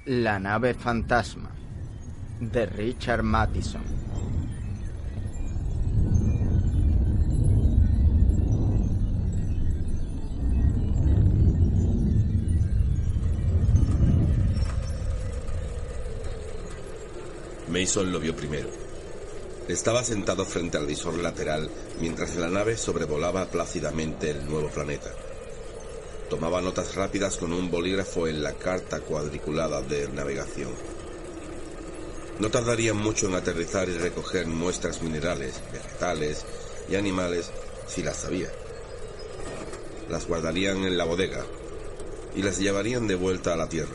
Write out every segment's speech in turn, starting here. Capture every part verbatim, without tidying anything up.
La nave fantasma, de Richard Matheson. Mason lo vio primero. Estaba sentado frente al visor lateral mientras la nave sobrevolaba plácidamente el nuevo planeta. Tomaba notas rápidas con un bolígrafo en la carta cuadriculada de navegación. No tardarían mucho en aterrizar y recoger muestras minerales, vegetales y animales si las sabía. Las guardarían en la bodega y las llevarían de vuelta a la Tierra.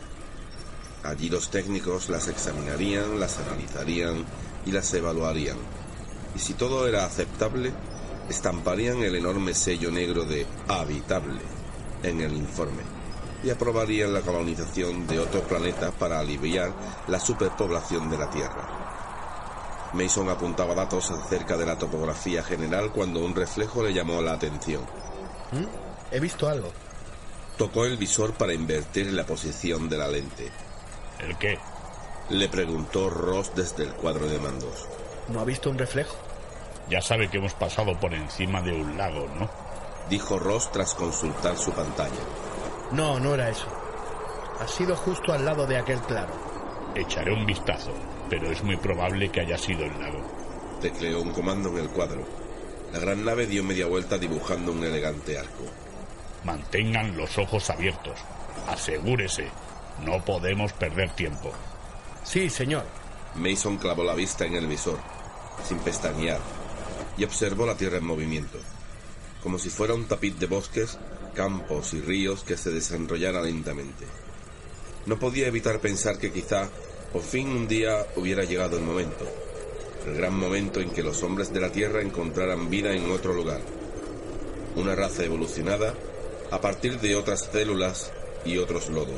Allí los técnicos las examinarían, las analizarían y las evaluarían. Y si todo era aceptable, estamparían el enorme sello negro de habitable en el informe y aprobarían la colonización de otro planeta para aliviar la superpoblación de la Tierra. Mason apuntaba datos acerca de la topografía general cuando un reflejo le llamó la atención. ¿Mm? He visto algo. Tocó el visor para invertir la posición de la lente. ¿El qué? Le preguntó Ross desde el cuadro de mandos. ¿No ha visto un reflejo? Ya sabe que hemos pasado por encima de un lago, ¿no? Dijo Ross tras consultar su pantalla. No, no era eso. Ha sido justo al lado de aquel claro. Echaré un vistazo, pero es muy probable que haya sido el lago. Tecleó un comando en el cuadro. La gran nave dio media vuelta dibujando un elegante arco. Mantengan los ojos abiertos. Asegúrese. No podemos perder tiempo. Sí, señor. Mason clavó la vista en el visor, sin pestañear, y observó la Tierra en movimiento, como si fuera un tapiz de bosques, campos y ríos que se desenrollara lentamente. No podía evitar pensar que quizá, por fin un día, hubiera llegado el momento, el gran momento en que los hombres de la Tierra encontraran vida en otro lugar, una raza evolucionada a partir de otras células y otros lodos.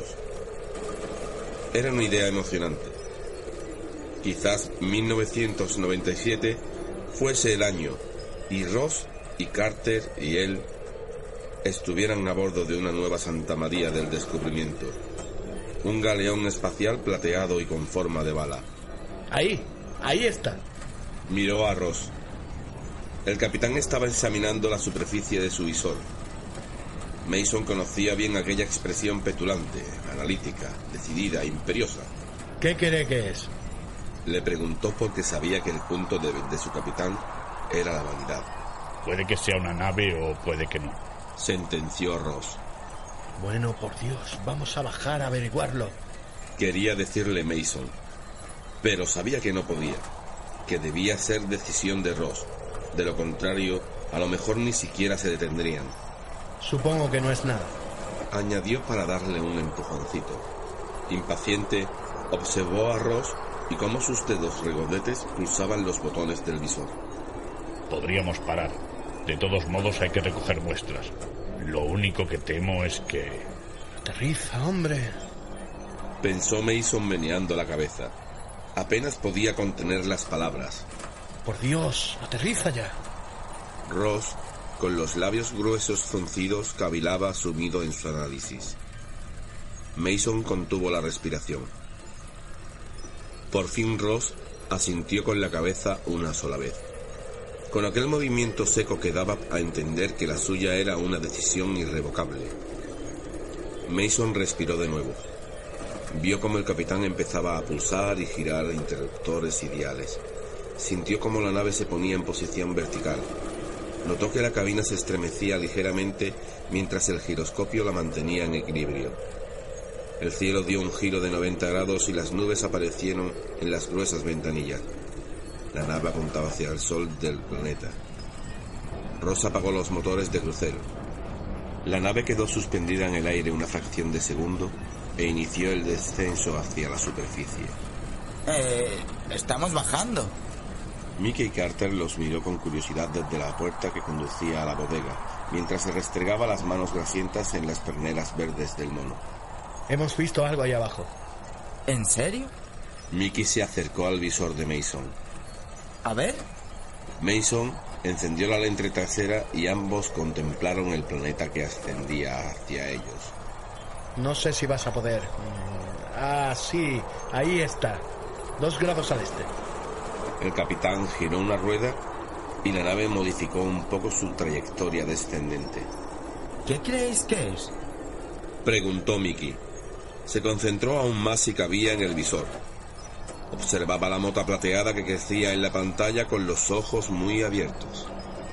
Era una idea emocionante. Quizás mil novecientos noventa y siete fuese el año y Ross y Carter y él estuvieran a bordo de una nueva Santa María del Descubrimiento, un galeón espacial plateado y con forma de bala. Ahí, ahí está. Miró a Ross. El capitán estaba examinando la superficie de su visor. Mason conocía bien aquella expresión petulante, analítica, decidida, imperiosa. ¿Qué cree que es? Le preguntó porque sabía que el punto débil de su capitán era la vanidad. Puede que sea una nave o puede que no, sentenció Ross. Bueno, por Dios, vamos a bajar a averiguarlo. Quería decirle Mason, pero sabía que no podía, que debía ser decisión de Ross. De lo contrario, a lo mejor ni siquiera se detendrían. Supongo que no es nada, añadió para darle un empujoncito. Impaciente, observó a Ross y cómo sus dedos regodetes pulsaban los botones del visor. Podríamos parar. De todos modos hay que recoger muestras. Lo único que temo es que... Aterriza, hombre. Pensó Mason meneando la cabeza. Apenas podía contener las palabras. Por Dios, aterriza ya. Ross, con los labios gruesos fruncidos, cavilaba sumido en su análisis. Mason contuvo la respiración. Por fin Ross asintió con la cabeza una sola vez, con aquel movimiento seco que daba a entender que la suya era una decisión irrevocable. Mason respiró de nuevo. Vio cómo el capitán empezaba a pulsar y girar interruptores y diales. Sintió cómo la nave se ponía en posición vertical. Notó que la cabina se estremecía ligeramente mientras el giroscopio la mantenía en equilibrio. El cielo dio un giro de noventa grados y las nubes aparecieron en las gruesas ventanillas. La nave apuntaba hacia el sol del planeta. Ross apagó los motores de crucero. La nave quedó suspendida en el aire una fracción de segundo e inició el descenso hacia la superficie. Eh, estamos bajando. Mickey Carter los miró con curiosidad desde la puerta que conducía a la bodega, mientras se restregaba las manos grasientas en las perneras verdes del mono. Hemos visto algo ahí abajo. ¿En serio? Mickey se acercó al visor de Mason. A ver. Mason encendió la lente trasera y ambos contemplaron el planeta que ascendía hacia ellos. No sé si vas a poder Ah, sí, ahí está. Dos grados al este. El capitán giró una rueda y la nave modificó un poco su trayectoria descendente. ¿Qué creéis que es? Preguntó Mickey. Se concentró aún más si cabía en el visor. Observaba la mota plateada que crecía en la pantalla con los ojos muy abiertos.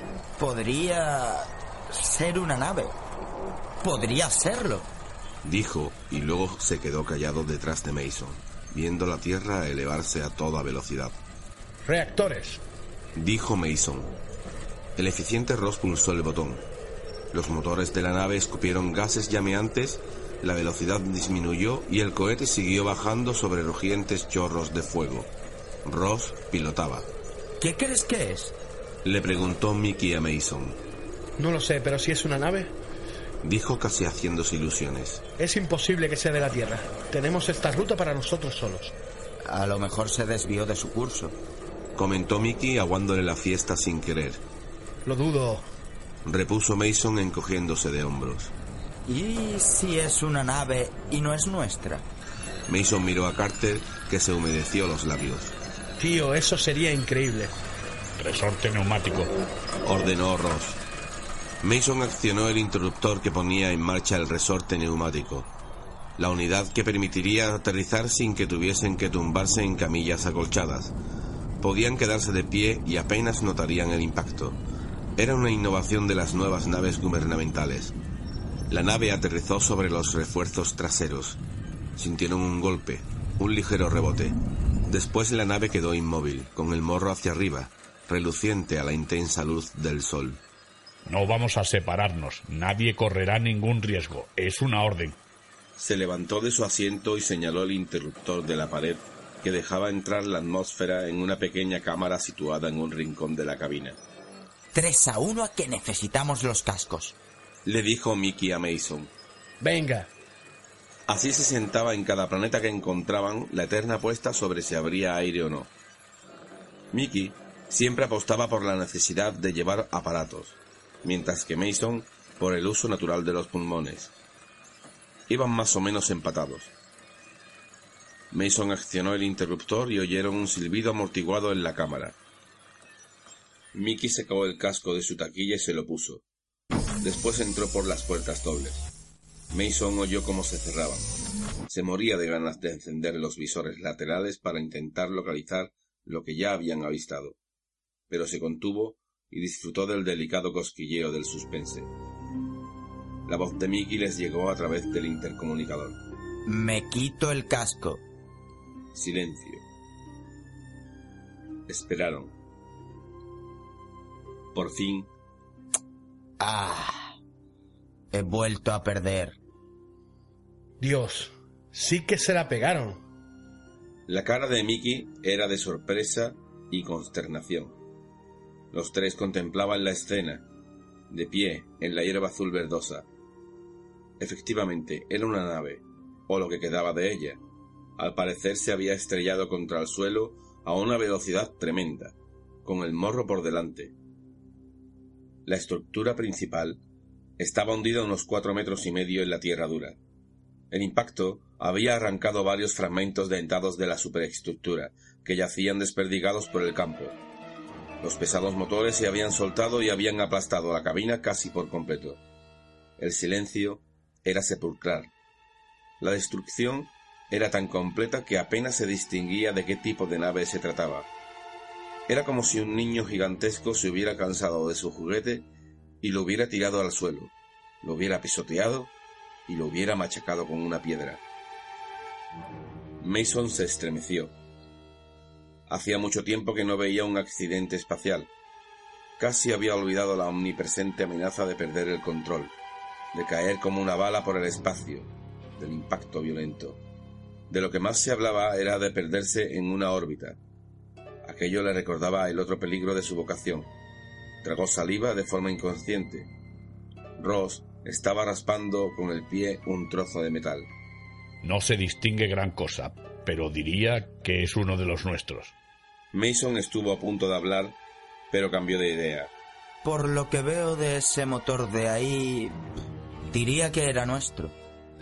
Podría ser una nave. Podría serlo. Dijo, y luego se quedó callado detrás de Mason, viendo la Tierra elevarse a toda velocidad. Reactores. Dijo Mason. El eficiente Ross pulsó el botón. Los motores de la nave escupieron gases llameantes, la velocidad disminuyó y el cohete siguió bajando sobre rugientes chorros de fuego. Ross pilotaba. ¿Qué crees que es? Le preguntó Mickey a Mason. No lo sé, pero si es una nave... Dijo casi haciéndose ilusiones. Es imposible que sea de la Tierra. Tenemos esta ruta para nosotros solos. A lo mejor se desvió de su curso. Comentó Mickey aguándole la fiesta sin querer. Lo dudo. Repuso Mason encogiéndose de hombros. ¿Y si es una nave y no es nuestra? Mason miró a Carter, que se humedeció los labios. Tío, eso sería increíble. Resorte neumático. Ordenó Ross. Mason accionó el interruptor que ponía en marcha el resorte neumático. La unidad que permitiría aterrizar sin que tuviesen que tumbarse en camillas acolchadas. Podían quedarse de pie y apenas notarían el impacto. Era una innovación de las nuevas naves gubernamentales. La nave aterrizó sobre los refuerzos traseros. Sintieron un golpe, un ligero rebote. Después la nave quedó inmóvil, con el morro hacia arriba, reluciente a la intensa luz del sol. No vamos a separarnos. Nadie correrá ningún riesgo. Es una orden. Se levantó de su asiento y señaló el interruptor de la pared que dejaba entrar la atmósfera en una pequeña cámara situada en un rincón de la cabina. Tres a uno a que necesitamos los cascos. Le dijo Mickey a Mason. Venga. Así se sentaba en cada planeta que encontraban, la eterna apuesta sobre si habría aire o no. Mickey siempre apostaba por la necesidad de llevar aparatos, mientras que Mason por el uso natural de los pulmones. Iban más o menos empatados. Mason accionó el interruptor y oyeron un silbido amortiguado en la cámara. Mickey sacó el casco de su taquilla y se lo puso. Después entró por las puertas dobles. Mason oyó cómo se cerraban. Se moría de ganas de encender los visores laterales para intentar localizar lo que ya habían avistado, pero se contuvo y disfrutó del delicado cosquilleo del suspense. La voz de Mickey les llegó a través del intercomunicador. Me quito el casco. Silencio. Esperaron. Por fin... Ah, he vuelto a perder. Dios, sí que se la pegaron. La cara de Mickey era de sorpresa y consternación. Los tres contemplaban la escena, de pie, en la hierba azul verdosa. Efectivamente, era una nave, o lo que quedaba de ella. Al parecer se había estrellado contra el suelo a una velocidad tremenda, con el morro por delante. La estructura principal estaba hundida a unos cuatro metros y medio en la tierra dura. El impacto había arrancado varios fragmentos dentados de la superestructura, que yacían desperdigados por el campo. Los pesados motores se habían soltado y habían aplastado la cabina casi por completo. El silencio era sepulcral. La destrucción era tan completa que apenas se distinguía de qué tipo de nave se trataba. Era como si un niño gigantesco se hubiera cansado de su juguete y lo hubiera tirado al suelo, lo hubiera pisoteado y lo hubiera machacado con una piedra. Mason se estremeció. Hacía mucho tiempo que no veía un accidente espacial. Casi había olvidado la omnipresente amenaza de perder el control, de caer como una bala por el espacio, del impacto violento. De lo que más se hablaba era de perderse en una órbita. Aquello le recordaba el otro peligro de su vocación. Tragó saliva de forma inconsciente. Ross estaba raspando con el pie un trozo de metal. No se distingue gran cosa, pero diría que es uno de los nuestros. Mason estuvo a punto de hablar, pero cambió de idea. Por lo que veo de ese motor de ahí, diría que era nuestro.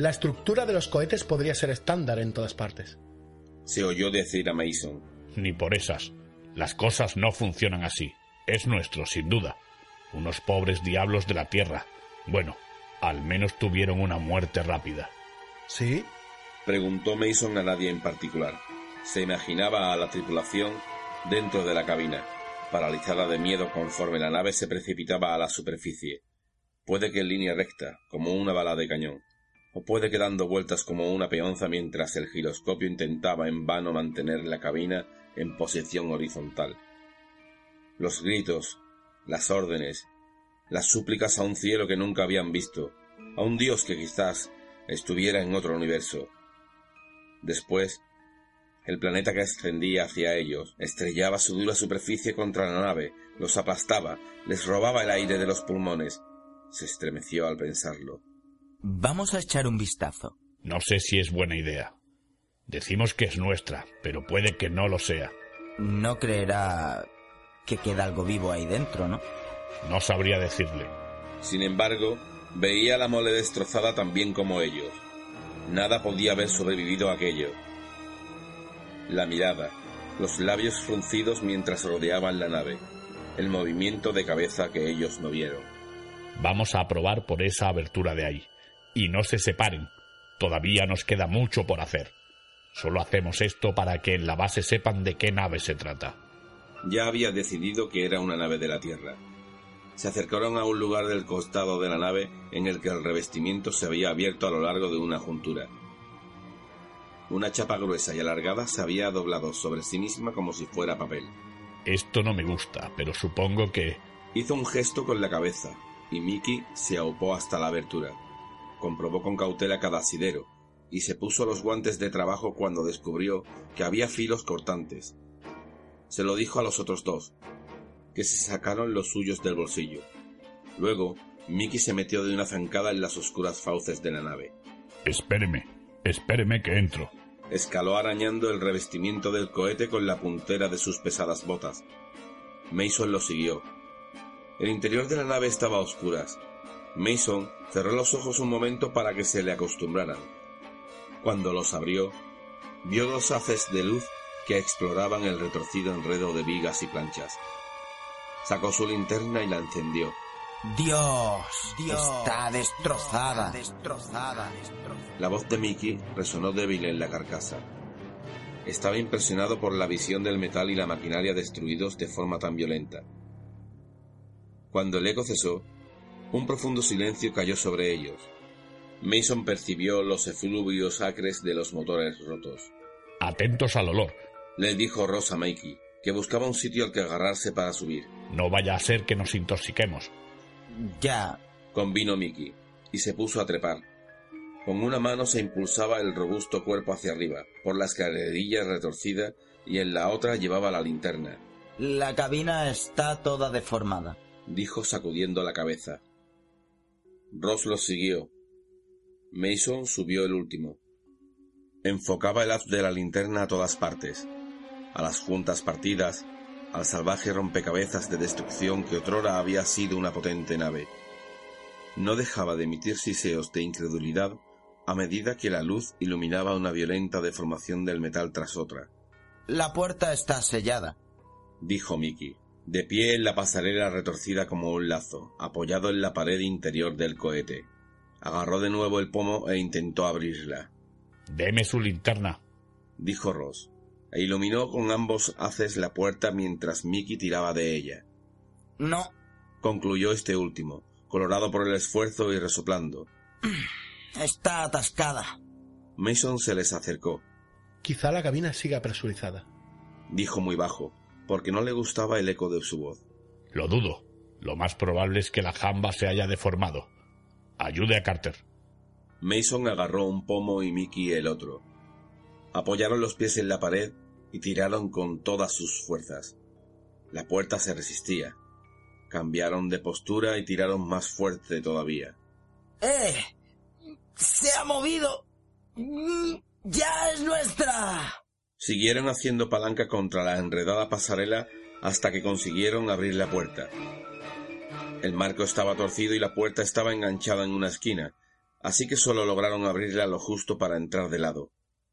La estructura de los cohetes podría ser estándar en todas partes. Se oyó decir a Mason. Ni por esas. Las cosas no funcionan así. Es nuestro, sin duda. Unos pobres diablos de la Tierra. Bueno, al menos tuvieron una muerte rápida. ¿Sí? Preguntó Mason a nadie en particular. Se imaginaba a la tripulación dentro de la cabina, paralizada de miedo conforme la nave se precipitaba a la superficie. Puede que en línea recta, como una bala de cañón, o puede que dando vueltas como una peonza mientras el giroscopio intentaba en vano mantener la cabina en posición horizontal. Los gritos, las órdenes, las súplicas a un cielo que nunca habían visto, a un Dios que quizás estuviera en otro universo. Después, el planeta que ascendía hacia ellos estrellaba su dura superficie contra la nave, los aplastaba, les robaba el aire de los pulmones. Se estremeció al pensarlo. Vamos a echar un vistazo. No sé si es buena idea. Decimos que es nuestra, pero puede que no lo sea. No creerá que queda algo vivo ahí dentro, ¿no? No sabría decirle. Sin embargo, veía la mole destrozada tan bien como ellos. Nada podía haber sobrevivido a aquello. La mirada, los labios fruncidos mientras rodeaban la nave, el movimiento de cabeza que ellos no vieron. Vamos a probar por esa abertura de ahí. Y no se separen. Todavía nos queda mucho por hacer. Solo hacemos esto para que en la base sepan de qué nave se trata. Ya había decidido que era una nave de la Tierra. Se acercaron a un lugar del costado de la nave en el que el revestimiento se había abierto a lo largo de una juntura. Una chapa gruesa y alargada se había doblado sobre sí misma como si fuera papel. Esto no me gusta, pero supongo que... Hizo un gesto con la cabeza, y Mickey se aupó hasta la abertura. Comprobó con cautela cada asidero, y se puso los guantes de trabajo cuando descubrió que había filos cortantes. Se lo dijo a los otros dos, que se sacaron los suyos del bolsillo. Luego, Mickey se metió de una zancada en las oscuras fauces de la nave. Espéreme, espéreme que entro. Escaló arañando el revestimiento del cohete con la puntera de sus pesadas botas. Mason lo siguió. El interior de la nave estaba a oscuras. Mason cerró los ojos un momento para que se le acostumbraran. Cuando los abrió, vio dos haces de luz que exploraban el retorcido enredo de vigas y planchas. Sacó su linterna y la encendió. ¡Dios! Dios está destrozada. destrozada. La voz de Mickey resonó débil en la carcasa. Estaba impresionado por la visión del metal y la maquinaria destruidos de forma tan violenta. Cuando el eco cesó, un profundo silencio cayó sobre ellos. Mason percibió los efluvios acres de los motores rotos. Atentos al olor, le dijo Ross a Mickey, que buscaba un sitio al que agarrarse para subir. No vaya a ser que nos intoxiquemos. Ya, convino Mickey, y se puso a trepar. Con una mano se impulsaba el robusto cuerpo hacia arriba, por la escalerilla retorcida, y en la otra llevaba la linterna. La cabina está toda deformada, dijo sacudiendo la cabeza. Ross los siguió. Mason subió el último. Enfocaba el haz de la linterna a todas partes, a las juntas partidas, al salvaje rompecabezas de destrucción que otrora había sido una potente nave. No dejaba de emitir siseos de incredulidad a medida que la luz iluminaba una violenta deformación del metal tras otra. La puerta está sellada, dijo Mickey, de pie en la pasarela retorcida como un lazo, apoyado en la pared interior del cohete. Agarró de nuevo el pomo e intentó abrirla. Deme su linterna, dijo Ross, e iluminó con ambos haces la puerta mientras Mickey tiraba de ella. No, concluyó este último, colorado por el esfuerzo y resoplando. Está atascada. Mason se les acercó. Quizá la cabina siga presurizada, dijo muy bajo, porque no le gustaba el eco de su voz. Lo dudo. Lo más probable es que la jamba se haya deformado. Ayude a Carter. Mason agarró un pomo y Mickey el otro. Apoyaron los pies en la pared y tiraron con todas sus fuerzas. La puerta se resistía. Cambiaron de postura y tiraron más fuerte todavía. ¡Eh! ¡Se ha movido! ¡Ya es nuestra! Siguieron haciendo palanca contra la enredada pasarela hasta que consiguieron abrir la puerta. El marco estaba torcido y la puerta estaba enganchada en una esquina, así que solo lograron abrirla lo justo para entrar de lado.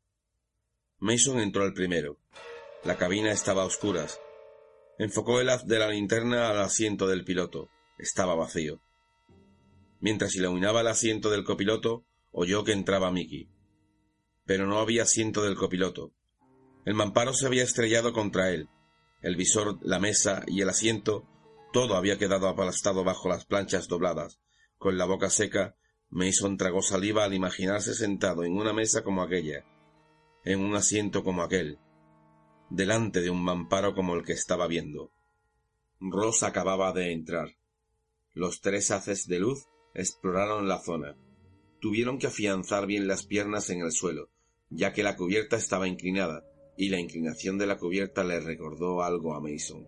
Mason entró el primero. La cabina estaba a oscuras. Enfocó el haz de la linterna al asiento del piloto. Estaba vacío. Mientras iluminaba el asiento del copiloto, oyó que entraba Mickey. Pero no había asiento del copiloto. El mamparo se había estrellado contra él. El visor, la mesa y el asiento, todo había quedado aplastado bajo las planchas dobladas. Con la boca seca, Mason tragó saliva al imaginarse sentado en una mesa como aquella, en un asiento como aquel, delante de un mamparo como el que estaba viendo. Ross acababa de entrar. Los tres haces de luz exploraron la zona. Tuvieron que afianzar bien las piernas en el suelo, ya que la cubierta estaba inclinada, y la inclinación de la cubierta le recordó algo a Mason.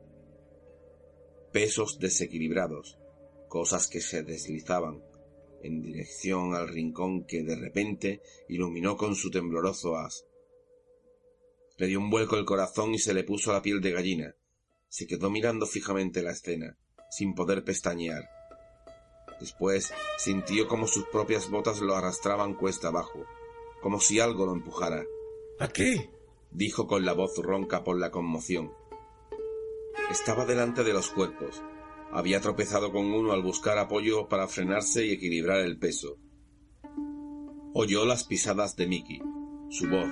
Pesos desequilibrados, cosas que se deslizaban en dirección al rincón que de repente iluminó con su tembloroso haz. Le dio un vuelco el corazón y se le puso la piel de gallina. Se quedó mirando fijamente la escena, sin poder pestañear. Después sintió como sus propias botas lo arrastraban cuesta abajo, como si algo lo empujara. —¡Aquí! —dijo con la voz ronca por la conmoción. Estaba delante de los cuerpos. Había tropezado con uno al buscar apoyo para frenarse y equilibrar el peso. Oyó las pisadas de Mickey, su voz,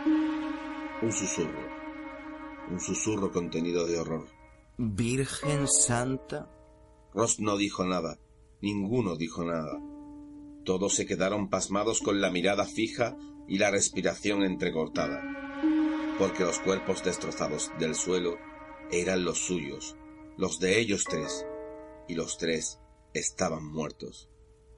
un susurro, un susurro contenido de horror. —¿Virgen Santa? Ross no dijo nada, ninguno dijo nada. Todos se quedaron pasmados con la mirada fija y la respiración entrecortada, porque los cuerpos destrozados del suelo eran los suyos, los de ellos tres, y los tres estaban muertos.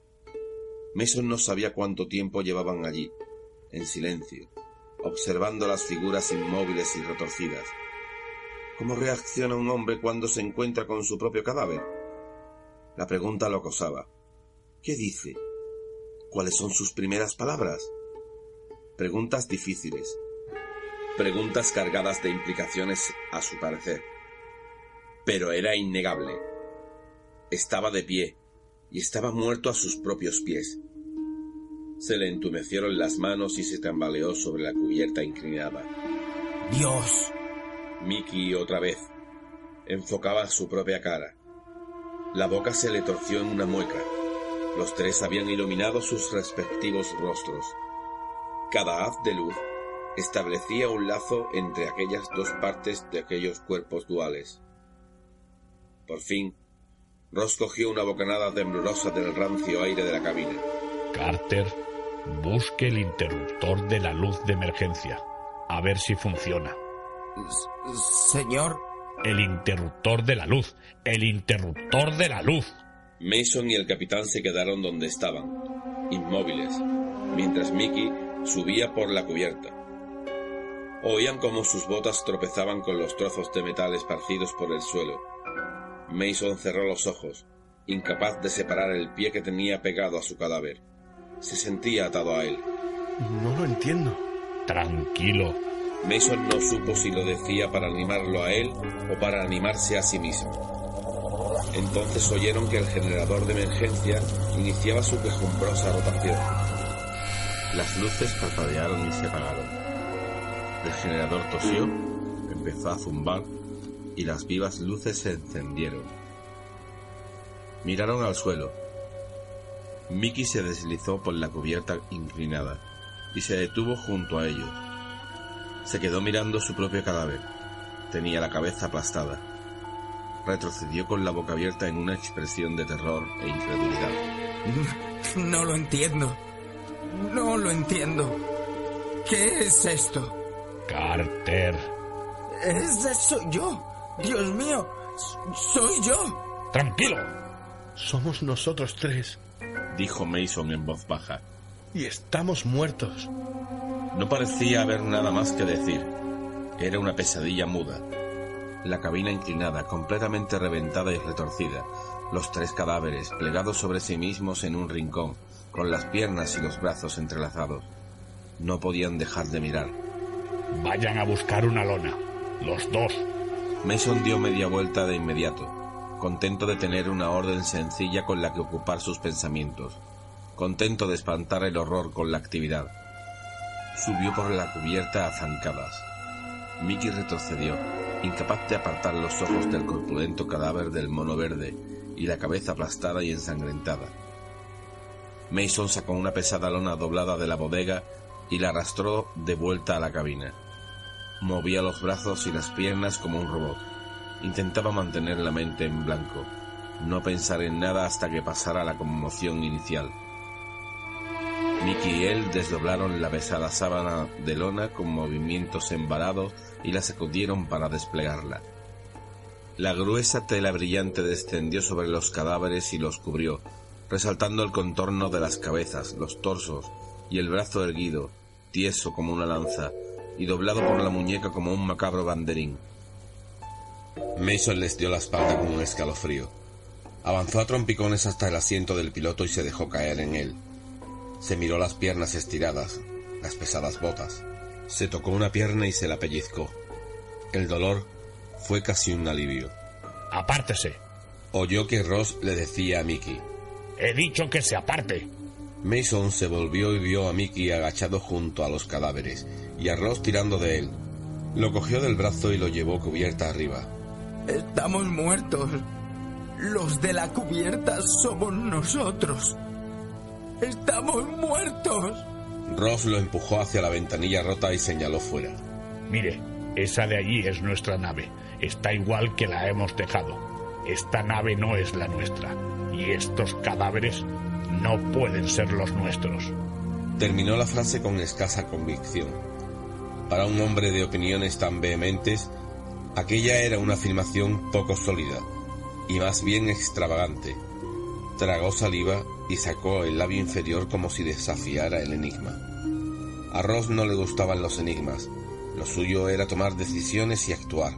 Mason no sabía cuánto tiempo llevaban allí, en silencio, observando las figuras inmóviles y retorcidas. ¿Cómo reacciona un hombre cuando se encuentra con su propio cadáver? La pregunta lo acosaba. ¿Qué dice? ¿Cuáles son sus primeras palabras? Preguntas difíciles. Preguntas cargadas de implicaciones a su parecer. Pero era innegable. Estaba de pie, y estaba muerto a sus propios pies. Se le entumecieron las manos y se tambaleó sobre la cubierta inclinada. ¡Dios! Mickey otra vez enfocaba su propia cara. La boca se le torció en una mueca. Los tres habían iluminado sus respectivos rostros. Cada haz de luz establecía un lazo entre aquellas dos partes de aquellos cuerpos duales. Por fin, Ross cogió una bocanada temblorosa del rancio aire de la cabina. Carter, busque el interruptor de la luz de emergencia. A ver si funciona. Señor... El interruptor de la luz. El interruptor de la luz. Mason y el capitán se quedaron donde estaban, inmóviles, mientras Mickey subía por la cubierta. Oían cómo sus botas tropezaban con los trozos de metal esparcidos por el suelo. Mason cerró los ojos, incapaz de separar el pie que tenía pegado a su cadáver. Se sentía atado a él. No lo entiendo. Tranquilo. Mason no supo si lo decía para animarlo a él o para animarse a sí mismo. Entonces oyeron que el generador de emergencia iniciaba su quejumbrosa rotación. Las luces parpadearon y se apagaron. El generador tosió, empezó a zumbar y las vivas luces se encendieron. Miraron al suelo. Mickey se deslizó por la cubierta inclinada y se detuvo junto a ellos. Se quedó mirando su propio cadáver. Tenía la cabeza aplastada. Retrocedió con la boca abierta en una expresión de terror e incredulidad. No lo entiendo. No lo entiendo. ¿Qué es esto? Carter. Ese soy yo. Dios mío. Soy yo. Tranquilo. Somos nosotros tres. Dijo Mason en voz baja. Y estamos muertos. No parecía haber nada más que decir. Era una pesadilla muda. La cabina inclinada, completamente reventada y retorcida. Los tres cadáveres plegados sobre sí mismos en un rincón, con las piernas y los brazos entrelazados. No podían dejar de mirar. Vayan a buscar una lona. Los dos. Mason dio media vuelta de inmediato, contento de tener una orden sencilla con la que ocupar sus pensamientos. contento de espantar el horror con la actividad. Subió por la cubierta a zancadas. Mickey retrocedió, incapaz de apartar los ojos del corpulento cadáver del mono verde y la cabeza aplastada y ensangrentada. Mason sacó una pesada lona doblada de la bodega y la arrastró de vuelta a la cabina. Movía los brazos y las piernas como un robot. Intentaba mantener la mente en blanco, no pensar en nada hasta que pasara la conmoción inicial. Mickey y él desdoblaron la pesada sábana de lona con movimientos embarados y la sacudieron para desplegarla. La gruesa tela brillante descendió sobre los cadáveres y los cubrió, resaltando el contorno de las cabezas, los torsos y el brazo erguido, tieso como una lanza y doblado por la muñeca como un macabro banderín. Mason les dio la espalda con un escalofrío. Avanzó a trompicones hasta el asiento del piloto y se dejó caer en él. Se miró las piernas estiradas, las pesadas botas. Se tocó una pierna y se la pellizcó. El dolor fue casi un alivio. ¡Apártese! Oyó que Ross le decía a Mickey. ¡He dicho que se aparte! Mason se volvió y vio a Mickey agachado junto a los cadáveres y a Ross tirando de él. Lo cogió del brazo y lo llevó cubierta arriba. Estamos muertos. Los de la cubierta somos nosotros. ¡Estamos muertos! Ross lo empujó hacia la ventanilla rota y señaló fuera. Mire, esa de allí es nuestra nave. Está igual que la hemos dejado. Esta nave no es la nuestra. Y estos cadáveres no pueden ser los nuestros. Terminó la frase con escasa convicción. Para un hombre de opiniones tan vehementes, aquella era una afirmación poco sólida y más bien extravagante. Tragó saliva y sacó el labio inferior como si desafiara el enigma. A Ross no le gustaban los enigmas. Lo suyo era tomar decisiones y actuar.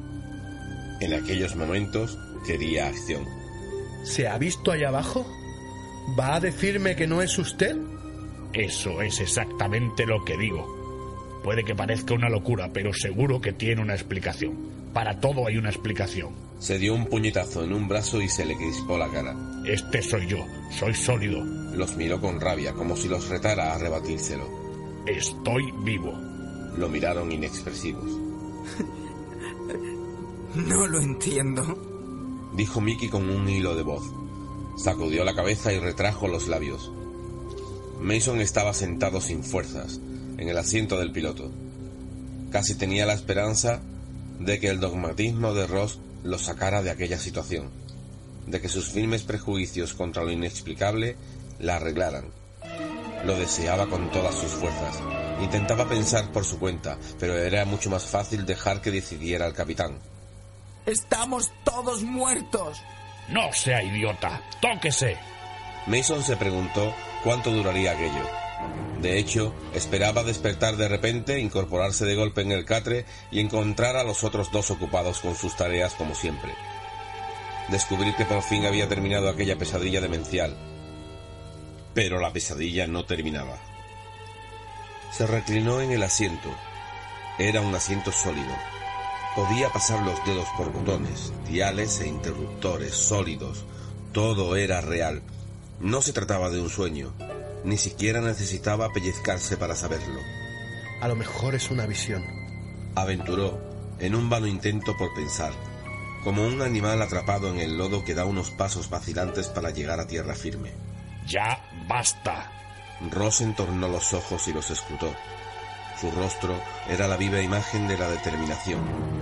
En aquellos momentos quería acción. ¿Se ha visto allá abajo? ¿Va a decirme que no es usted? Eso es exactamente lo que digo. Puede que parezca una locura, pero seguro que tiene una explicación. Para todo hay una explicación. Se dio un puñetazo en un brazo y se le crispó la cara. Este soy yo, soy sólido. Los miró con rabia, como si los retara a rebatírselo. Estoy vivo. Lo miraron inexpresivos. No lo entiendo, dijo Mickey con un hilo de voz. Sacudió la cabeza y retrajo los labios. Mason estaba sentado sin fuerzas, en el asiento del piloto. Casi tenía la esperanza de que el dogmatismo de Ross lo sacara de aquella situación, de que sus firmes prejuicios contra lo inexplicable la arreglaran. Lo deseaba con todas sus fuerzas. Intentaba pensar por su cuenta, pero era mucho más fácil dejar que decidiera el capitán. ¡Estamos todos muertos! ¡No sea idiota! ¡Tóquese! Mason se preguntó cuánto duraría aquello. De hecho, esperaba despertar de repente, incorporarse de golpe en el catre y encontrar a los otros dos ocupados con sus tareas como siempre. Descubrir que por fin había terminado aquella pesadilla demencial. Pero la pesadilla no terminaba. Se reclinó en el asiento. Era un asiento sólido. Podía pasar los dedos por botones, diales e interruptores sólidos. Todo era real. No se trataba de un sueño. Ni siquiera necesitaba pellizcarse para saberlo. A lo mejor es una visión, aventuró, en un vano intento por pensar, como un animal atrapado en el lodo que da unos pasos vacilantes para llegar a tierra firme. ¡Ya basta! Ross entornó los ojos y los escrutó. Su rostro era la viva imagen de la determinación.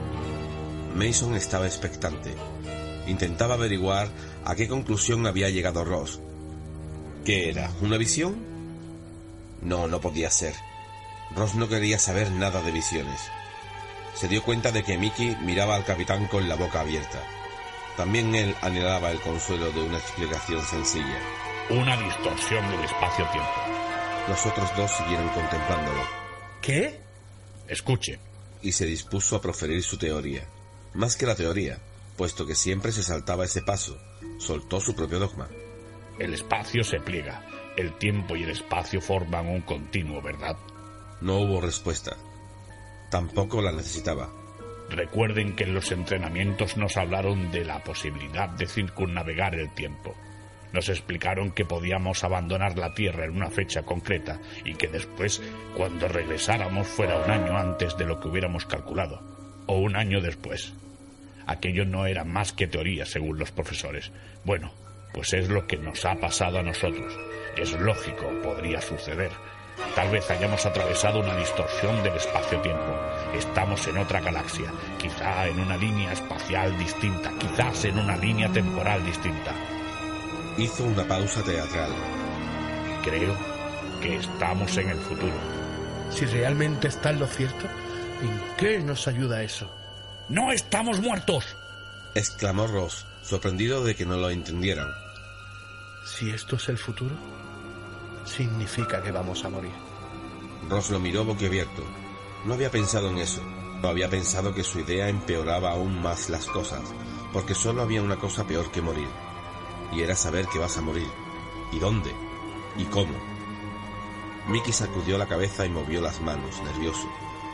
Mason estaba expectante. Intentaba averiguar a qué conclusión había llegado Ross. ¿Qué era? ¿Una visión? No, no podía ser. Ross no quería saber nada de visiones. Se dio cuenta de que Mickey miraba al capitán con la boca abierta. También él anhelaba el consuelo de una explicación sencilla. Una distorsión del espacio-tiempo. Los otros dos siguieron contemplándolo. ¿Qué? Escuche. Y se dispuso a proferir su teoría. Más que la teoría, puesto que siempre se saltaba ese paso, soltó su propio dogma. El espacio se pliega. El tiempo y el espacio forman un continuo, ¿verdad? No hubo respuesta. Tampoco la necesitaba. Recuerden que en los entrenamientos nos hablaron de la posibilidad de circunnavegar el tiempo. Nos explicaron que podíamos abandonar la Tierra en una fecha concreta y que después, cuando regresáramos, fuera un año antes de lo que hubiéramos calculado, o un año después. Aquello no era más que teoría, según los profesores. Bueno, pues es lo que nos ha pasado a nosotros. Es lógico, podría suceder. Tal vez hayamos atravesado una distorsión del espacio-tiempo. Estamos en otra galaxia, quizá en una línea espacial distinta, quizás en una línea temporal distinta. Hizo una pausa teatral. Creo que estamos en el futuro. Si realmente está en lo cierto, ¿en qué nos ayuda eso? ¡No estamos muertos!, exclamó Ross, sorprendido de que no lo entendieran. Si esto es el futuro, significa que vamos a morir. Ross lo miró boquiabierto. No había pensado en eso. No había pensado que su idea empeoraba aún más las cosas, porque solo había una cosa peor que morir. Y era saber que vas a morir. ¿Y dónde? ¿Y cómo? Mickey sacudió la cabeza y movió las manos, nervioso.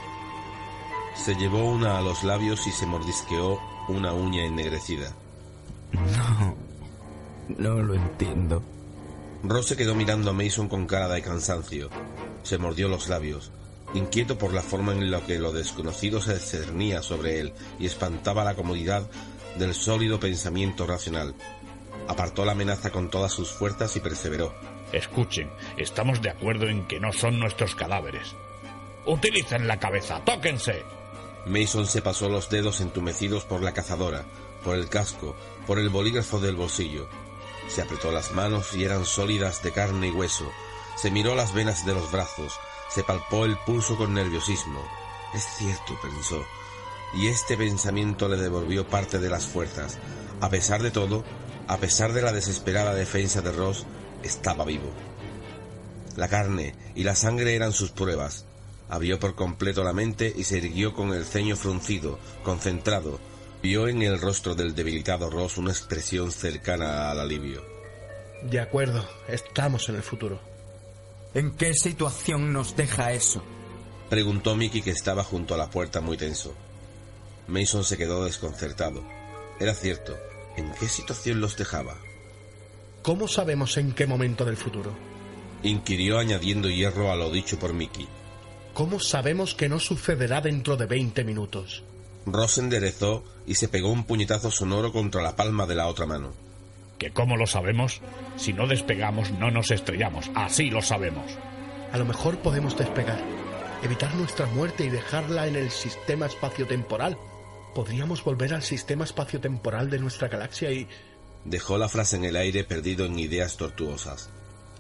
Se llevó una a los labios y se mordisqueó una uña ennegrecida. No, no lo entiendo. Ross se quedó mirando a Mason con cara de cansancio. Se mordió los labios, inquieto por la forma en la que lo desconocido se cernía sobre él y espantaba la comodidad del sólido pensamiento racional. Apartó la amenaza con todas sus fuerzas y perseveró. Escuchen, estamos de acuerdo en que no son nuestros cadáveres. ¡Utilicen la cabeza! ¡Tóquense! Mason se pasó los dedos entumecidos por la cazadora, por el casco, por el bolígrafo del bolsillo. Se apretó las manos y eran sólidas de carne y hueso. Se miró las venas de los brazos, se palpó el pulso con nerviosismo. Es cierto, pensó, y este pensamiento le devolvió parte de las fuerzas. A pesar de todo, a pesar de la desesperada defensa de Ross, estaba vivo. La carne y la sangre eran sus pruebas. Abrió por completo la mente y se irguió con el ceño fruncido, concentrado. Vio en el rostro del debilitado Ross una expresión cercana al alivio. De acuerdo, estamos en el futuro. ¿En qué situación nos deja eso?, preguntó Mickey, que estaba junto a la puerta muy tenso. Mason se quedó desconcertado. Era cierto. ¿En qué situación los dejaba? ¿Cómo sabemos en qué momento del futuro? Inquirió, añadiendo hierro a lo dicho por Mickey. ¿Cómo sabemos que no sucederá dentro de veinte minutos? Ross enderezó y se pegó un puñetazo sonoro contra la palma de la otra mano. ¿Que cómo lo sabemos? Si no despegamos, no nos estrellamos. Así lo sabemos. A lo mejor podemos despegar, evitar nuestra muerte y dejarla en el sistema espaciotemporal. Podríamos volver al sistema espaciotemporal de nuestra galaxia y... Dejó la frase en el aire, perdido en ideas tortuosas.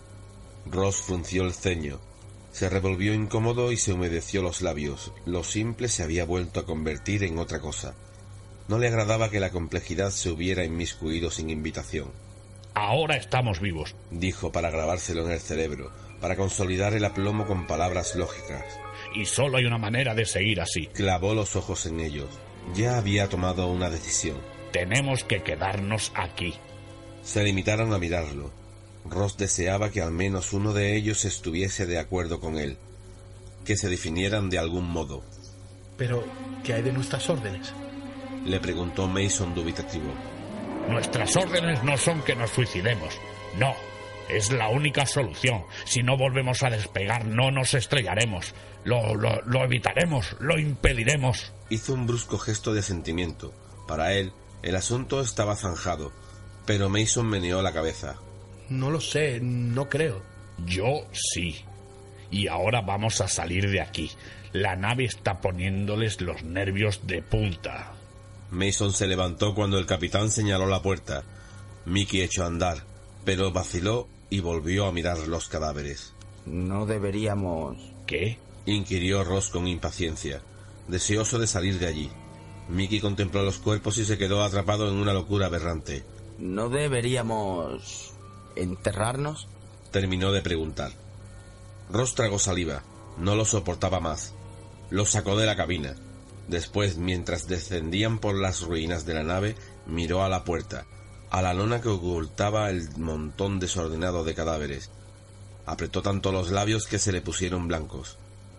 Ross frunció el ceño. Se revolvió incómodo y se humedeció los labios. Lo simple se había vuelto a convertir en otra cosa. No le agradaba que la complejidad se hubiera inmiscuido sin invitación. Ahora estamos vivos, dijo para grabárselo en el cerebro, para consolidar el aplomo con palabras lógicas. Y solo hay una manera de seguir así. Clavó los ojos en ellos. Ya había tomado una decisión. Tenemos que quedarnos aquí. Se limitaron a mirarlo. Ross deseaba que al menos uno de ellos estuviese de acuerdo con él, que se definieran de algún modo. ¿Pero qué hay de nuestras órdenes?, le preguntó Mason dubitativo. Nuestras órdenes no son que nos suicidemos. No, es la única solución. Si no volvemos a despegar, no nos estrellaremos. Lo, lo, lo evitaremos, lo impediremos. Hizo un brusco gesto de asentimiento. Para él, el asunto estaba zanjado, pero Mason meneó la cabeza. No lo sé, no creo. Yo sí. Y ahora vamos a salir de aquí. La nave está poniéndoles los nervios de punta. Mason se levantó cuando el capitán señaló la puerta. Mickey echó a andar, pero vaciló y volvió a mirar los cadáveres. No deberíamos... ¿Qué?, inquirió Ross con impaciencia, deseoso de salir de allí. Mickey contempló los cuerpos y se quedó atrapado en una locura aberrante. ¿No deberíamos... enterrarnos?, terminó de preguntar. Ross tragó saliva. No lo soportaba más. Los sacó de la cabina. Después, mientras descendían por las ruinas de la nave, miró a la puerta, a la lona que ocultaba el montón desordenado de cadáveres. Apretó tanto los labios que se le pusieron blancos.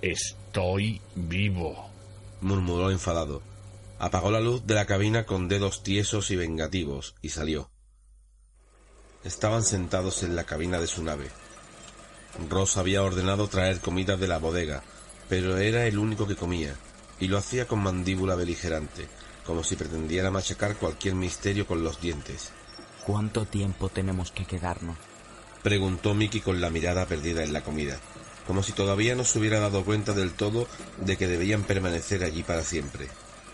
Estoy vivo, murmuró enfadado. Apagó la luz de la cabina con dedos tiesos y vengativos y salió. estaban sentados en la cabina de su nave. Ross había ordenado traer comida de la bodega, pero era el único que comía, y lo hacía con mandíbula beligerante, como si pretendiera machacar cualquier misterio con los dientes. ¿Cuánto tiempo tenemos que quedarnos? Preguntó Mickey con la mirada perdida en la comida, como si todavía no se hubiera dado cuenta del todo de que debían permanecer allí para siempre.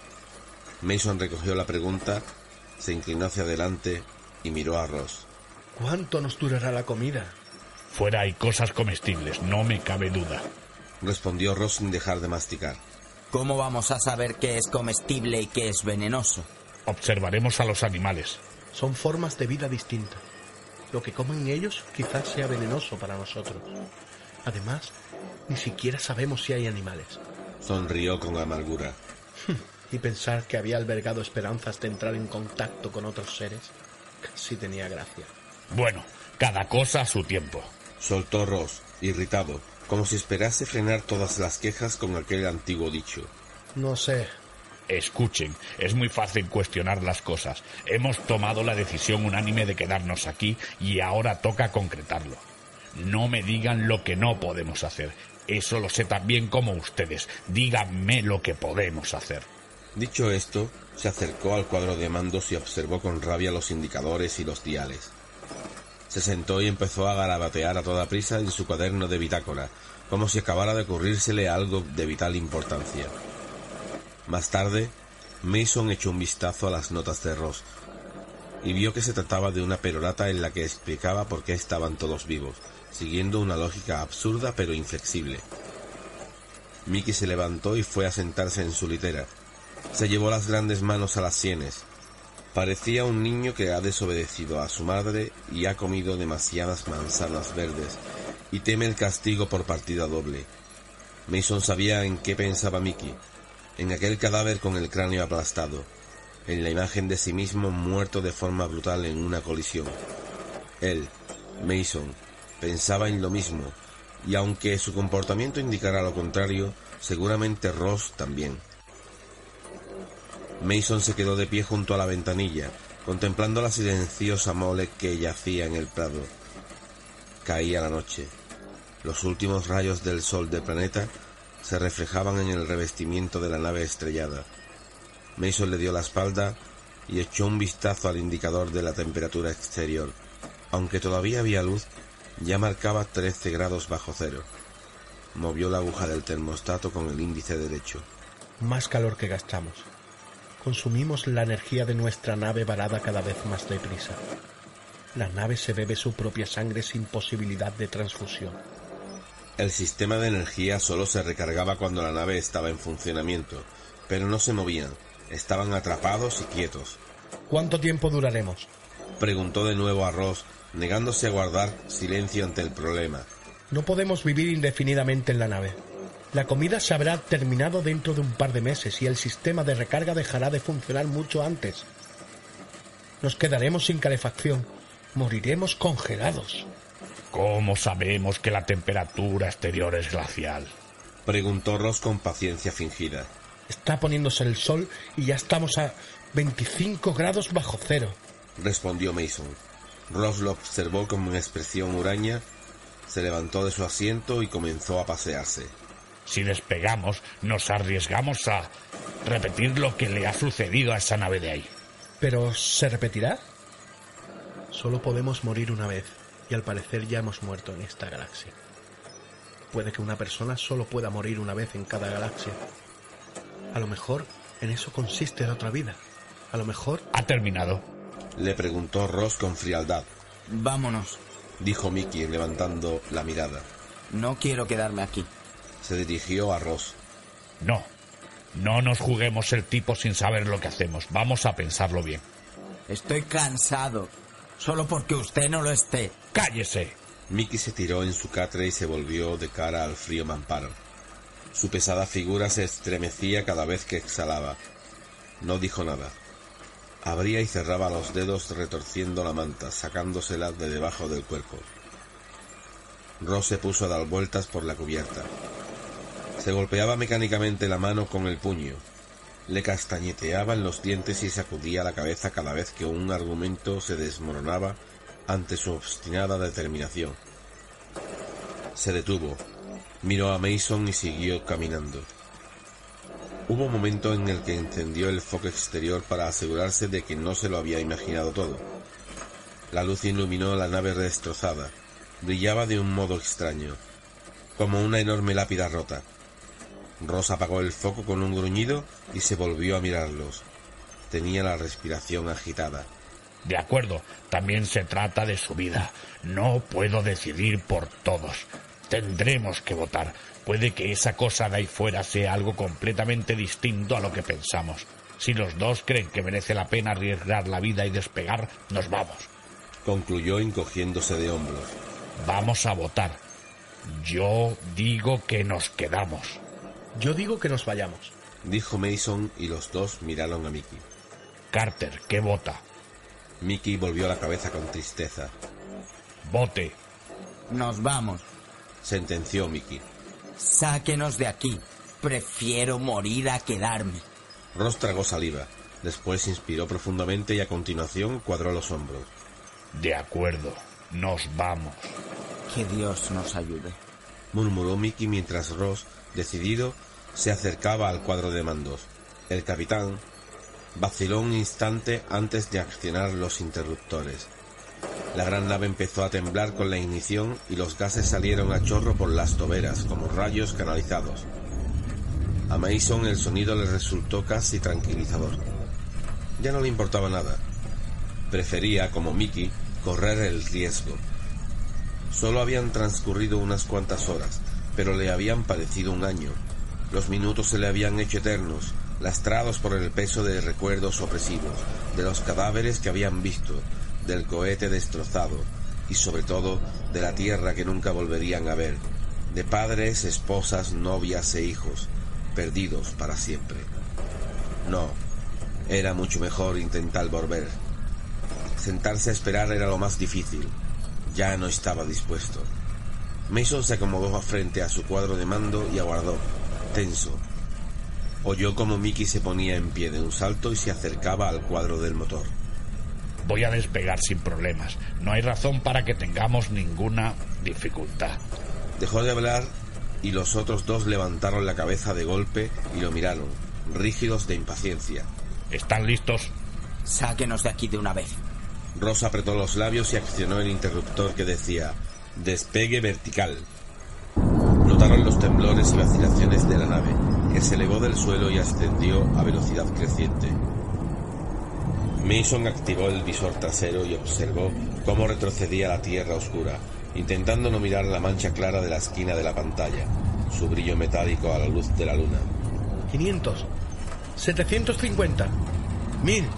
Mason recogió la pregunta, se inclinó hacia adelante y miró a Ross. ¿Cuánto nos durará la comida? Fuera hay cosas comestibles, no me cabe duda, respondió Ross sin dejar de masticar. ¿Cómo vamos a saber qué es comestible y qué es venenoso? Observaremos a los animales. Son formas de vida distintas. Lo que comen ellos quizás sea venenoso para nosotros. Además, ni siquiera sabemos si hay animales. Sonrió con amargura. Y pensar que había albergado esperanzas de entrar en contacto con otros seres, casi tenía gracia. Bueno, cada cosa a su tiempo. Soltó Ross, irritado, como si esperase frenar todas las quejas con aquel antiguo dicho. No sé. Escuchen, es muy fácil cuestionar las cosas. Hemos tomado la decisión unánime de quedarnos aquí y ahora toca concretarlo. No me digan lo que no podemos hacer. Eso lo sé tan bien como ustedes. Díganme lo que podemos hacer. Dicho esto, se acercó al cuadro de mandos y observó con rabia los indicadores y los diales. Se sentó y empezó a garabatear a toda prisa en su cuaderno de bitácora, como si acabara de ocurrírsele algo de vital importancia. Más tarde, Mason echó un vistazo a las notas de Ross y vio que se trataba de una perorata en la que explicaba por qué estaban todos vivos, siguiendo una lógica absurda pero inflexible. Mickey se levantó y fue a sentarse en su litera. Se llevó las grandes manos a las sienes. Parecía un niño que ha desobedecido a su madre y ha comido demasiadas manzanas verdes y teme el castigo por partida doble. Mason sabía en qué pensaba Mickey, en aquel cadáver con el cráneo aplastado, en la imagen de sí mismo muerto de forma brutal en una colisión. Él, Mason, pensaba en lo mismo, y aunque su comportamiento indicara lo contrario, seguramente Ross también. Mason se quedó de pie junto a la ventanilla, contemplando la silenciosa mole que yacía en el prado. Caía la noche. Los últimos rayos del sol del planeta se reflejaban en el revestimiento de la nave estrellada. Mason le dio la espalda y echó un vistazo al indicador de la temperatura exterior. Aunque todavía había luz, ya marcaba trece grados bajo cero. Movió la aguja del termostato con el índice derecho. Más calor que gastamos. Consumimos la energía de nuestra nave varada cada vez más deprisa. La nave se bebe su propia sangre sin posibilidad de transfusión. El sistema de energía solo se recargaba cuando la nave estaba en funcionamiento, pero no se movían, estaban atrapados y quietos. ¿Cuánto tiempo duraremos?, preguntó de nuevo a Ross, negándose a guardar silencio ante el problema. No podemos vivir indefinidamente en la nave. La comida se habrá terminado dentro de un par de meses y el sistema de recarga dejará de funcionar mucho antes. Nos quedaremos sin calefacción. Moriremos congelados. ¿Cómo sabemos que la temperatura exterior es glacial?, preguntó Ross con paciencia fingida. Está poniéndose el sol y ya estamos a veinticinco grados bajo cero, respondió Mason. Ross lo observó con una expresión huraña, se levantó de su asiento y comenzó a pasearse. Si despegamos, nos arriesgamos a repetir lo que le ha sucedido a esa nave de ahí. ¿Pero se repetirá? Solo podemos morir una vez, y al parecer ya hemos muerto en esta galaxia. Puede que una persona solo pueda morir una vez en cada galaxia. A lo mejor en eso consiste la otra vida. A lo mejor... ¿Ha terminado?, le preguntó Ross con frialdad. Vámonos, dijo Mickey levantando la mirada. No quiero quedarme aquí. Se dirigió a Ross. No, no nos juguemos el tipo sin saber lo que hacemos. Vamos a pensarlo bien. Estoy cansado, solo porque usted no lo esté. ¡Cállese! Mickey se tiró en su catre y se volvió de cara al frío mamparo. Su pesada figura se estremecía cada vez que exhalaba. No dijo nada. Abría y cerraba los dedos retorciendo la manta, sacándosela de debajo del cuerpo. Ross se puso a dar vueltas por la cubierta. Se golpeaba mecánicamente la mano con el puño. Le castañeteaban los dientes y sacudía la cabeza cada vez que un argumento se desmoronaba ante su obstinada determinación. Se detuvo, miró a Mason y siguió caminando. Hubo un momento en el que encendió el foco exterior para asegurarse de que no se lo había imaginado todo. La luz iluminó la nave destrozada. Brillaba de un modo extraño, como una enorme lápida rota. Ross apagó el foco con un gruñido y se volvió a mirarlos. Tenía la respiración agitada. De acuerdo, también se trata de su vida. No puedo decidir por todos. Tendremos que votar. Puede que esa cosa de ahí fuera sea algo completamente distinto a lo que pensamos. Si los dos creen que merece la pena arriesgar la vida y despegar, nos vamos. Concluyó encogiéndose de hombros. Vamos a votar. Yo digo que nos quedamos. Yo digo que nos vayamos, dijo Mason y los dos miraron a Mickey. Carter, ¿qué vota? Mickey volvió la cabeza con tristeza. Vote. Nos vamos. Sentenció Mickey. Sáquenos de aquí. Prefiero morir a quedarme. Ross tragó saliva. Después inspiró profundamente y a continuación cuadró los hombros. De acuerdo. Nos vamos. Que Dios nos ayude, murmuró Mickey mientras Ross, decidido, se acercaba al cuadro de mandos. El capitán vaciló un instante antes de accionar los interruptores. La gran nave empezó a temblar con la ignición y los gases salieron a chorro por las toberas como rayos canalizados. A Mason el sonido le resultó casi tranquilizador. Ya no le importaba nada. Prefería, como Mickey, correr el riesgo. Solo habían transcurrido unas cuantas horas, pero le habían parecido un año. Los minutos se le habían hecho eternos, lastrados por el peso de recuerdos opresivos, de los cadáveres que habían visto, del cohete destrozado y sobre todo de la tierra que nunca volverían a ver, de padres, esposas, novias e hijos, perdidos para siempre. No, era mucho mejor intentar volver. Sentarse a esperar era lo más difícil. Ya no estaba dispuesto. Mason se acomodó frente a su cuadro de mando y aguardó, tenso. Oyó como Mickey se ponía en pie de un salto y se acercaba al cuadro del motor. Voy a despegar sin problemas. No hay razón para que tengamos ninguna dificultad. Dejó de hablar y los otros dos levantaron la cabeza de golpe y lo miraron, rígidos de impaciencia. ¿Están listos? Sáquenos de aquí de una vez. Ross apretó los labios y accionó el interruptor que decía «Despegue vertical». Notaron los temblores y vacilaciones de la nave, que se elevó del suelo y ascendió a velocidad creciente. Mason activó el visor trasero y observó cómo retrocedía la tierra oscura, intentando no mirar la mancha clara de la esquina de la pantalla, su brillo metálico a la luz de la luna. quinientos, setecientos cincuenta, mil,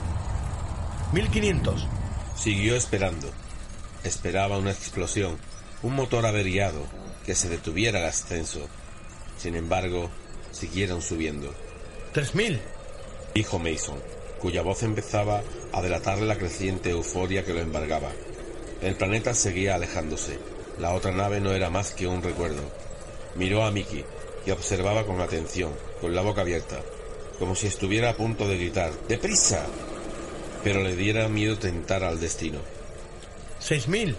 mil quinientos. Siguió esperando. Esperaba una explosión, un motor averiado, que se detuviera el ascenso. Sin embargo, siguieron subiendo. Tres mil. Dijo Mason, cuya voz empezaba a delatar la creciente euforia que lo embargaba. El planeta seguía alejándose. La otra nave no era más que un recuerdo. Miró a Mickey, que observaba con atención, con la boca abierta, como si estuviera a punto de gritar ¡Deprisa! Pero le diera miedo tentar al destino. Seis mil.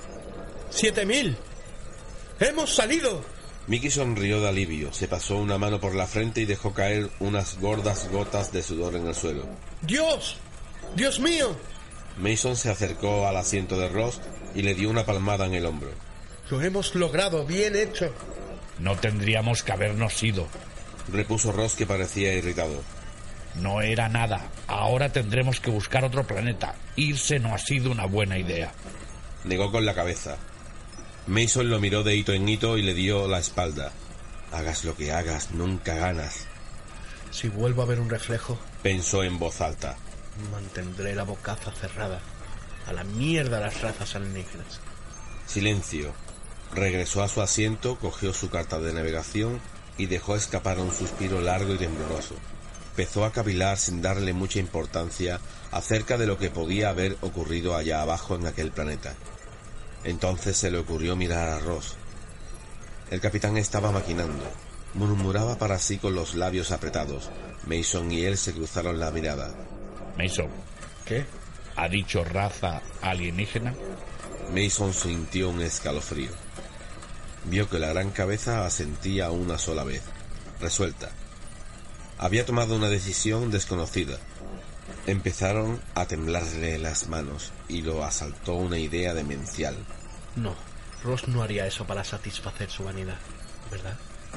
Siete mil. ¡Hemos salido! Mickey sonrió de alivio, se pasó una mano por la frente y dejó caer unas gordas gotas de sudor en el suelo. ¡Dios! ¡Dios mío! Mason se acercó al asiento de Ross y le dio una palmada en el hombro. Lo hemos logrado, bien hecho. No tendríamos que habernos ido, repuso Ross, que parecía irritado. No era nada. Ahora tendremos que buscar otro planeta. Irse no ha sido una buena idea. Negó con la cabeza. Mason lo miró de hito en hito y le dio la espalda. Hagas lo que hagas, nunca ganas. Si vuelvo a ver un reflejo, pensó en voz alta, mantendré la bocaza cerrada. A la mierda las razas alienígenas. Silencio. Regresó a su asiento, cogió su carta de navegación y dejó escapar un suspiro largo y tembloroso. Empezó a cavilar sin darle mucha importancia acerca de lo que podía haber ocurrido allá abajo en aquel planeta. Entonces se le ocurrió mirar a Ross. El capitán estaba maquinando. Murmuraba para sí con los labios apretados. Mason y él se cruzaron la mirada. Mason. ¿Qué? ¿Ha dicho raza alienígena? Mason sintió un escalofrío. Vio que la gran cabeza asentía una sola vez, resuelta. Había tomado una decisión desconocida. Empezaron a temblarle las manos y lo asaltó una idea demencial. No, Ross no haría eso para satisfacer su vanidad, ¿verdad?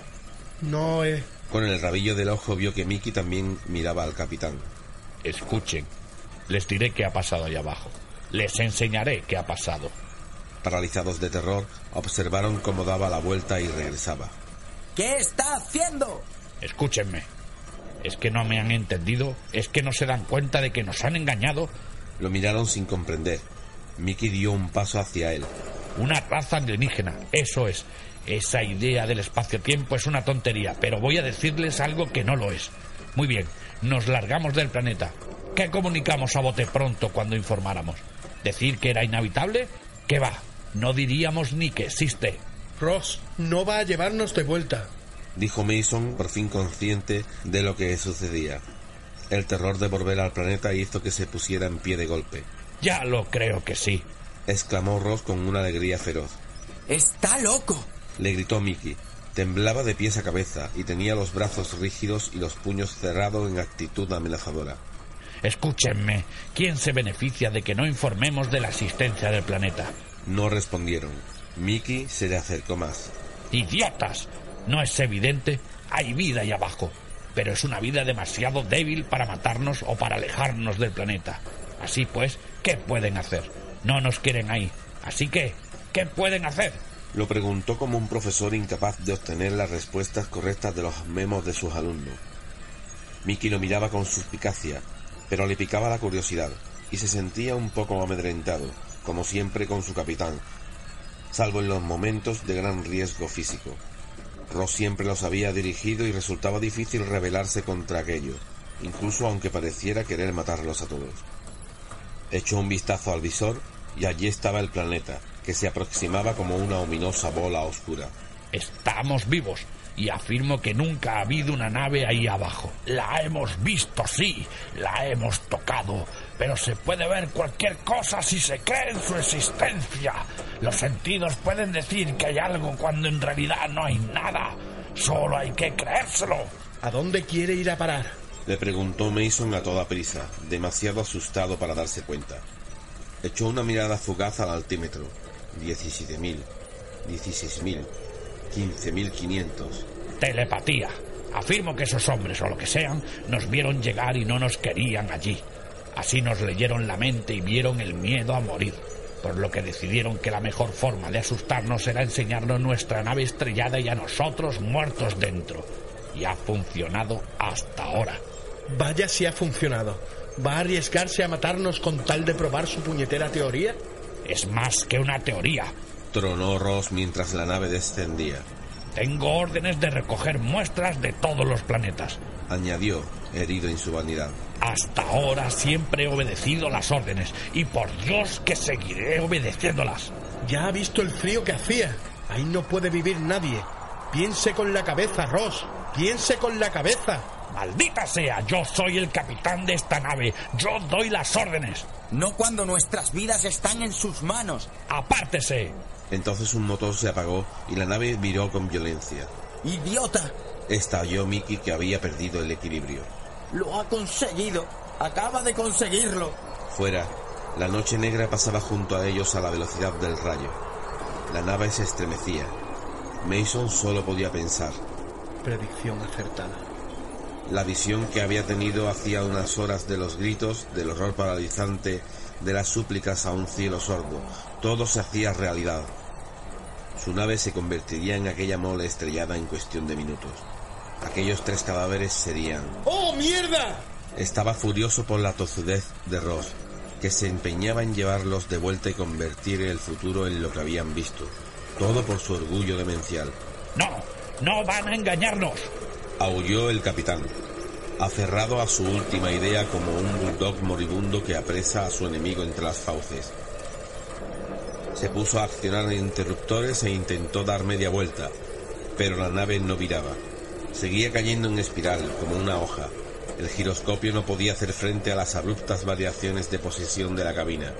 No, eh... Con el rabillo del ojo vio que Mickey también miraba al capitán. Escuchen, les diré qué ha pasado allá abajo. Les enseñaré qué ha pasado. Paralizados de terror, observaron cómo daba la vuelta y regresaba. ¿Qué está haciendo? Escúchenme. ¿Es que no me han entendido? ¿Es que no se dan cuenta de que nos han engañado? Lo miraron sin comprender. Mickey dio un paso hacia él. Una raza alienígena, eso es. Esa idea del espacio-tiempo es una tontería, pero voy a decirles algo que no lo es. Muy bien, nos largamos del planeta. ¿Qué comunicamos a bote pronto cuando informáramos? ¿Decir que era inhabitable? ¿Qué va? No diríamos ni que existe. Ross, no va a llevarnos de vuelta, dijo Mason, por fin consciente de lo que sucedía. El terror de volver al planeta hizo que se pusiera en pie de golpe. Ya lo creo que sí, exclamó Ross con una alegría feroz. ¡Está loco!, le gritó Mickey. Temblaba de pies a cabeza y tenía los brazos rígidos y los puños cerrados en actitud amenazadora. Escúchenme, ¿quién se beneficia de que no informemos de la existencia del planeta? No respondieron. Mickey se le acercó más. ¡Idiotas! ¿No es evidente? Hay vida ahí abajo, pero es una vida demasiado débil para matarnos o para alejarnos del planeta. Así pues, ¿qué pueden hacer? No nos quieren ahí. Así que, ¿qué pueden hacer? Lo preguntó como un profesor incapaz de obtener las respuestas correctas de los memos de sus alumnos. Mickey lo miraba con suspicacia, pero le picaba la curiosidad, y se sentía un poco amedrentado, como siempre con su capitán, salvo en los momentos de gran riesgo físico. Ross siempre los había dirigido y resultaba difícil rebelarse contra aquello, incluso aunque pareciera querer matarlos a todos. Echó un vistazo al visor y allí estaba el planeta, que se aproximaba como una ominosa bola oscura. Estamos vivos, y afirmo que nunca ha habido una nave ahí abajo. La hemos visto, sí, la hemos tocado, pero se puede ver cualquier cosa si se cree en su existencia. Los sentidos pueden decir que hay algo cuando en realidad no hay nada. Solo hay que creérselo. ¿A dónde quiere ir a parar?, le preguntó Mason a toda prisa, demasiado asustado para darse cuenta. Echó una mirada fugaz al altímetro. diecisiete mil, dieciséis mil, quince mil quinientos. Telepatía. Afirmo que esos hombres, o lo que sean, nos vieron llegar y no nos querían allí. Así nos leyeron la mente y vieron el miedo a morir, por lo que decidieron que la mejor forma de asustarnos era enseñarnos nuestra nave estrellada y a nosotros muertos dentro. Y ha funcionado hasta ahora. Vaya si ha funcionado. ¿Va a arriesgarse a matarnos con tal de probar su puñetera teoría? Es más que una teoría, tronó Ross mientras la nave descendía. Tengo órdenes de recoger muestras de todos los planetas, añadió, herido en su vanidad. Hasta ahora siempre he obedecido las órdenes, y por Dios que seguiré obedeciéndolas. Ya ha visto el frío que hacía. Ahí no puede vivir nadie. Piense con la cabeza, Ross. Piense con la cabeza. ¡Maldita sea! Yo soy el capitán de esta nave. Yo doy las órdenes. No cuando nuestras vidas están en sus manos. ¡Apártese! Entonces un motor se apagó y la nave viró con violencia. ¡Idiota! Estalló Mickey, que había perdido el equilibrio. ¡Lo ha conseguido! ¡Acaba de conseguirlo! Fuera, la noche negra pasaba junto a ellos a la velocidad del rayo. La nave se estremecía. Mason solo podía pensar. Predicción acertada. La visión que había tenido hacía unas horas de los gritos, del horror paralizante, de las súplicas a un cielo sordo, todo se hacía realidad. Su nave se convertiría en aquella mole estrellada en cuestión de minutos. Aquellos tres cadáveres serían... ¡Oh, mierda! Estaba furioso por la tozudez de Ross, que se empeñaba en llevarlos de vuelta y convertir el futuro en lo que habían visto. Todo por su orgullo demencial. ¡No! ¡No van a engañarnos! Aulló el capitán, aferrado a su última idea como un bulldog moribundo que apresa a su enemigo entre las fauces. Se puso a accionar interruptores e intentó dar media vuelta, pero la nave no viraba. Seguía cayendo en espiral, como una hoja. El giroscopio no podía hacer frente a las abruptas variaciones de posición de la cabina.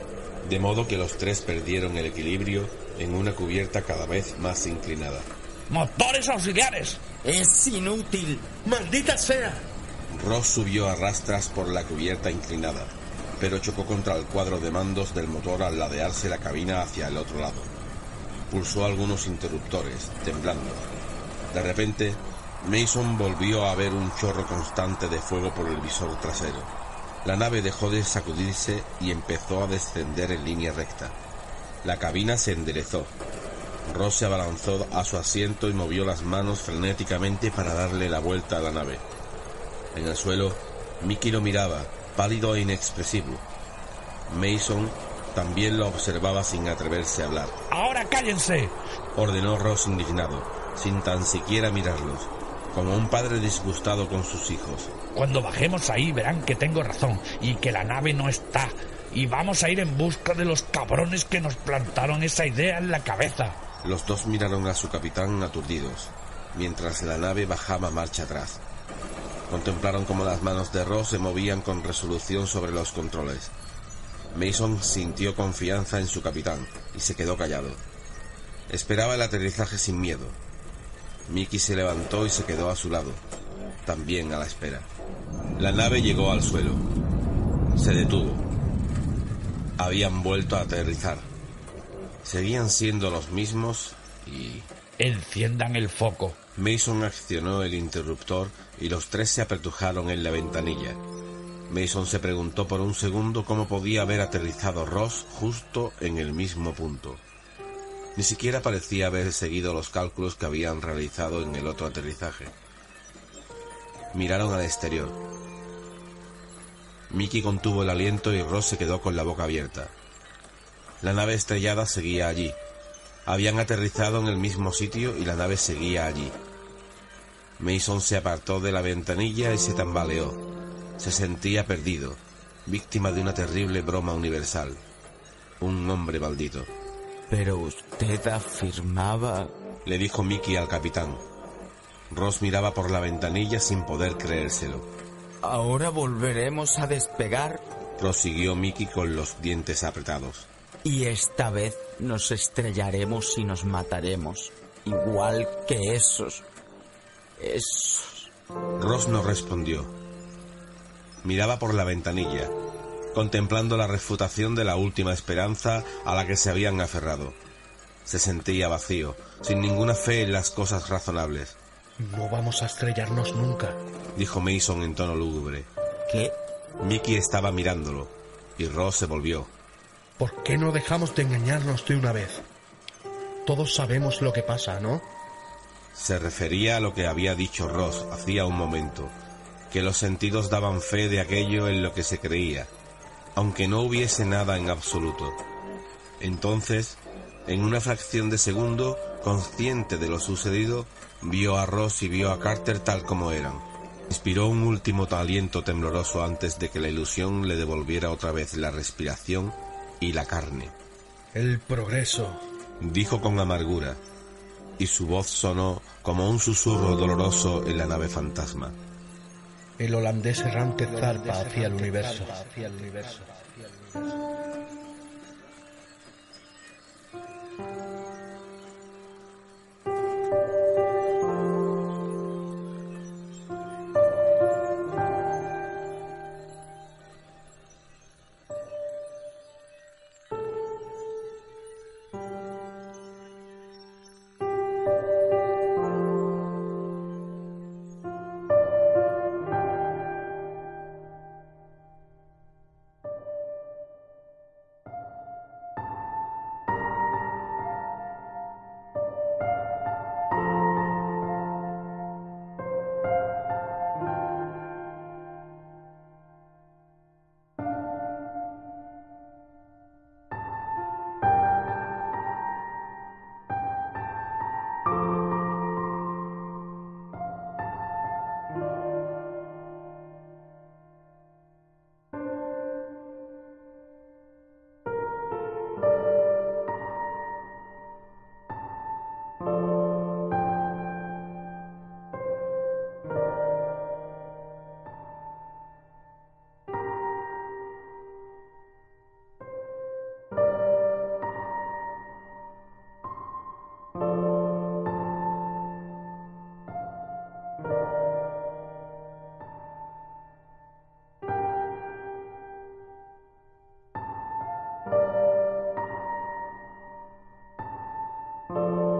de modo que los tres perdieron el equilibrio en una cubierta cada vez más inclinada. ¡Motores auxiliares! ¡Es inútil! ¡Maldita sea! Ross subió a rastras por la cubierta inclinada, pero chocó contra el cuadro de mandos del motor al ladearse la cabina hacia el otro lado. Pulsó algunos interruptores, temblando. De repente, Mason volvió a ver un chorro constante de fuego por el visor trasero. La nave dejó de sacudirse y empezó a descender en línea recta. La cabina se enderezó. Ross se abalanzó a su asiento y movió las manos frenéticamente para darle la vuelta a la nave. En el suelo, Mickey lo miraba, pálido e inexpresivo. Mason también lo observaba sin atreverse a hablar. ¡Ahora cállense!, ordenó Ross indignado, sin tan siquiera mirarlos, como un padre disgustado con sus hijos. Cuando bajemos ahí verán que tengo razón y que la nave no está. Y vamos a ir en busca de los cabrones que nos plantaron esa idea en la cabeza. Los dos miraron a su capitán aturdidos, mientras la nave bajaba marcha atrás. Contemplaron cómo las manos de Ross se movían con resolución sobre los controles. Mason sintió confianza en su capitán y se quedó callado. Esperaba el aterrizaje sin miedo. Mickey se levantó y se quedó a su lado, también a la espera. La nave llegó al suelo. Se detuvo. Habían vuelto a aterrizar. Seguían siendo los mismos y... Enciendan el foco. Mason accionó el interruptor y los tres se apretujaron en la ventanilla. Mason se preguntó por un segundo cómo podía haber aterrizado Ross justo en el mismo punto. Ni siquiera parecía haber seguido los cálculos que habían realizado en el otro aterrizaje. Miraron al exterior. Mickey contuvo el aliento y Ross se quedó con la boca abierta. La nave estrellada seguía allí. Habían aterrizado en el mismo sitio y la nave seguía allí. Mason se apartó de la ventanilla y se tambaleó. Se sentía perdido, víctima de una terrible broma universal. Un hombre maldito. Pero usted afirmaba... le dijo Mickey al capitán. Ross miraba por la ventanilla sin poder creérselo. ¿Ahora volveremos a despegar? Prosiguió Mickey con los dientes apretados. Y esta vez nos estrellaremos y nos mataremos, igual que esos... esos... Ross no respondió. Miraba por la ventanilla, contemplando la refutación de la última esperanza a la que se habían aferrado. Se sentía vacío, sin ninguna fe en las cosas razonables. No vamos a estrellarnos nunca, dijo Mason en tono lúgubre. ¿Qué? Mickey estaba mirándolo, y Ross se volvió. ¿Por qué no dejamos de engañarnos de una vez? Todos sabemos lo que pasa, ¿no? Se refería a lo que había dicho Ross hacía un momento, que los sentidos daban fe de aquello en lo que se creía, aunque no hubiese nada en absoluto. Entonces, en una fracción de segundo, consciente de lo sucedido, vio a Ross y vio a Carter tal como eran. Inspiró un último aliento tembloroso antes de que la ilusión le devolviera otra vez la respiración y la carne. El progreso, dijo con amargura, y su voz sonó como un susurro doloroso en la nave fantasma. El holandés errante zarpa hacia el universo. Thank you.